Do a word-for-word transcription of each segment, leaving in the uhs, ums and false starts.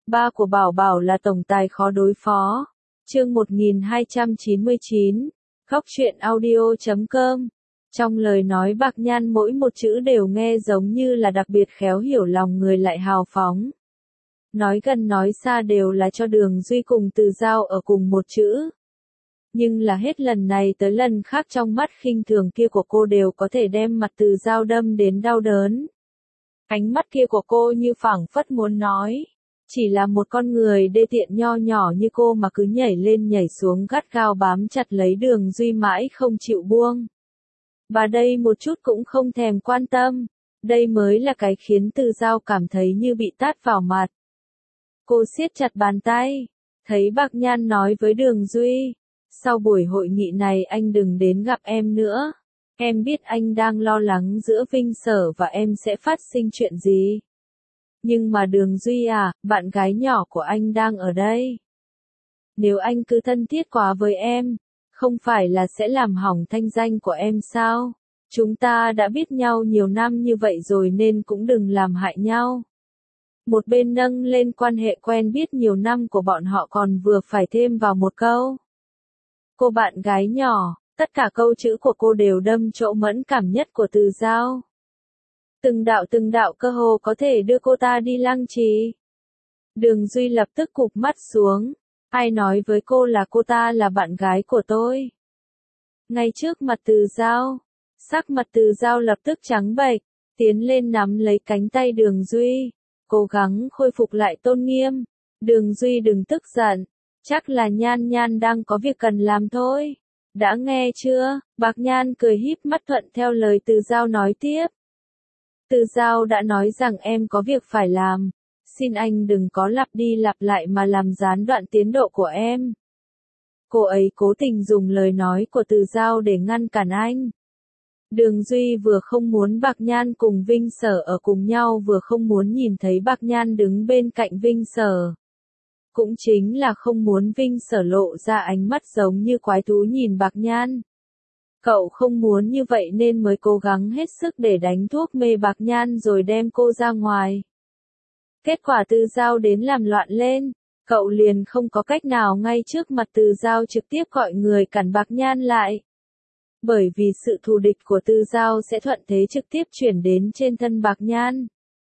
Ba của Bảo Bảo là tổng tài khó đối phó. Chương một nghìn hai trăm chín mươi chín. Góc truyện audio chấm com. Trong lời nói Bạc Nhan mỗi một chữ đều nghe giống như là đặc biệt khéo hiểu lòng người lại hào phóng. Nói gần nói xa đều là cho Đường Duy cùng Từ Giao ở cùng một chữ. Nhưng là hết lần này tới lần khác trong mắt khinh thường kia của cô đều có thể đem mặt Từ Giao đâm đến đau đớn. Ánh mắt kia của cô như phảng phất muốn nói. Chỉ là một con người đê tiện nho nhỏ như cô mà cứ nhảy lên nhảy xuống gắt gao bám chặt lấy Đường Duy mãi không chịu buông. Và đây một chút cũng không thèm quan tâm. Đây mới là cái khiến Từ Giao cảm thấy như bị tát vào mặt. Cô siết chặt bàn tay. Thấy Bạc Nhan nói với Đường Duy. Sau buổi hội nghị này anh đừng đến gặp em nữa. Em biết anh đang lo lắng giữa Vinh Sở và em sẽ phát sinh chuyện gì. Nhưng mà Đường Duy à, bạn gái nhỏ của anh đang ở đây. Nếu anh cứ thân thiết quá với em, không phải là sẽ làm hỏng thanh danh của em sao? Chúng ta đã biết nhau nhiều năm như vậy rồi nên cũng đừng làm hại nhau. Một bên nâng lên quan hệ quen biết nhiều năm của bọn họ còn vừa phải thêm vào một câu. Cô bạn gái nhỏ, tất cả câu chữ của cô đều đâm chỗ mẫn cảm nhất của Từ Giao. Từng đạo từng đạo cơ hồ có thể đưa cô ta đi lăng trì. Đường Duy lập tức cụp mắt xuống. Ai nói với cô là cô ta là bạn gái của tôi? Ngay trước mặt Từ Giao. Sắc mặt Từ Giao lập tức trắng bệch, tiến lên nắm lấy cánh tay Đường Duy, cố gắng khôi phục lại tôn nghiêm. Đường Duy đừng tức giận, chắc là Nhan Nhan đang có việc cần làm thôi. Đã nghe chưa? Bạc Nhan cười híp mắt thuận theo lời Từ Giao nói tiếp. Từ Giao đã nói rằng em có việc phải làm. Xin anh đừng có lặp đi lặp lại mà làm gián đoạn tiến độ của em. Cô ấy cố tình dùng lời nói của Từ Giao để ngăn cản anh. Đường Duy vừa không muốn Bạc Nhan cùng Vinh Sở ở cùng nhau vừa không muốn nhìn thấy Bạc Nhan đứng bên cạnh Vinh Sở. Cũng chính là không muốn Vinh Sở lộ ra ánh mắt giống như quái thú nhìn Bạc Nhan. Cậu không muốn như vậy nên mới cố gắng hết sức để đánh thuốc mê Bạc Nhan rồi đem cô ra ngoài. Kết quả Từ Giao đến làm loạn lên, cậu liền không có cách nào ngay trước mặt Từ Giao trực tiếp gọi người cản Bạc Nhan lại. Bởi vì sự thù địch của Từ Giao sẽ thuận thế trực tiếp chuyển đến trên thân Bạc Nhan.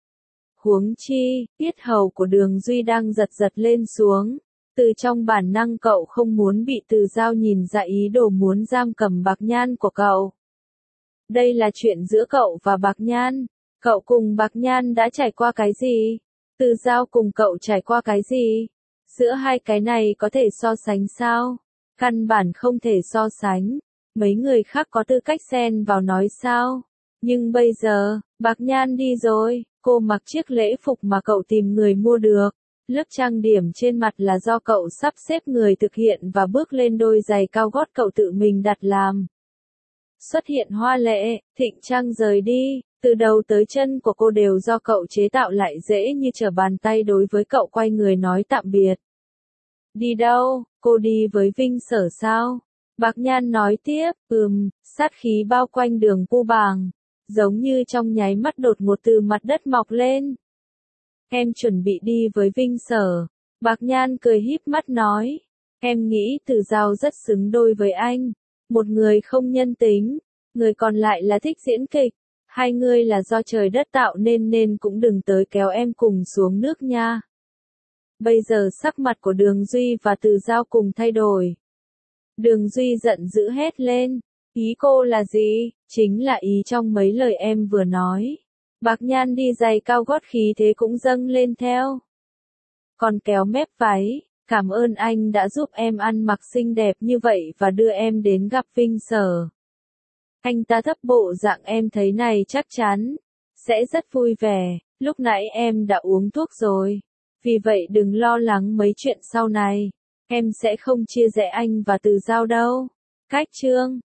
Huống chi, yết hầu của Đường Duy đang giật giật lên xuống. Từ trong bản năng cậu không muốn bị Từ Giao nhìn ra ý đồ muốn giam cầm Bạc Nhan của cậu. Đây là chuyện giữa cậu và Bạc Nhan. Cậu cùng Bạc Nhan đã trải qua cái gì? Từ Giao cùng cậu trải qua cái gì? Giữa hai cái này có thể so sánh sao? Căn bản không thể so sánh. Mấy người khác có tư cách xen vào nói sao? Nhưng bây giờ, Bạc Nhan đi rồi, cô mặc chiếc lễ phục mà cậu tìm người mua được. Lớp trang điểm trên mặt là do cậu sắp xếp người thực hiện và bước lên đôi giày cao gót cậu tự mình đặt làm. Xuất hiện hoa lệ, thịnh trang rời đi, từ đầu tới chân của cô đều do cậu chế tạo lại dễ như trở bàn tay đối với cậu quay người nói tạm biệt. Đi đâu? Cô đi với Vinh Sở sao? Bạc Nhan nói tiếp, ừm, sát khí bao quanh Đường Pu Bàng, giống như trong nháy mắt đột ngột từ mặt đất mọc lên. Em chuẩn bị đi với Vinh Sở. Bạc Nhan cười híp mắt nói. Em nghĩ Từ Giao rất xứng đôi với anh. Một người không nhân tính, người còn lại là thích diễn kịch. Hai người là do trời đất tạo nên nên cũng đừng tới kéo em cùng xuống nước nha. Bây giờ sắc mặt của Đường Duy và Từ Giao cùng thay đổi. Đường Duy giận dữ hét lên. Ý cô là gì? Chính là ý trong mấy lời em vừa nói. Bạc Nhan đi giày cao gót khí thế cũng dâng lên theo. Còn kéo mép váy, cảm ơn anh đã giúp em ăn mặc xinh đẹp như vậy và đưa em đến gặp Vinh Sở. Anh ta thấp bộ dạng em thấy này chắc chắn sẽ rất vui vẻ, lúc nãy em đã uống thuốc rồi. Vì vậy đừng lo lắng mấy chuyện sau này, em sẽ không chia rẽ anh và Từ Giao đâu. Cách chương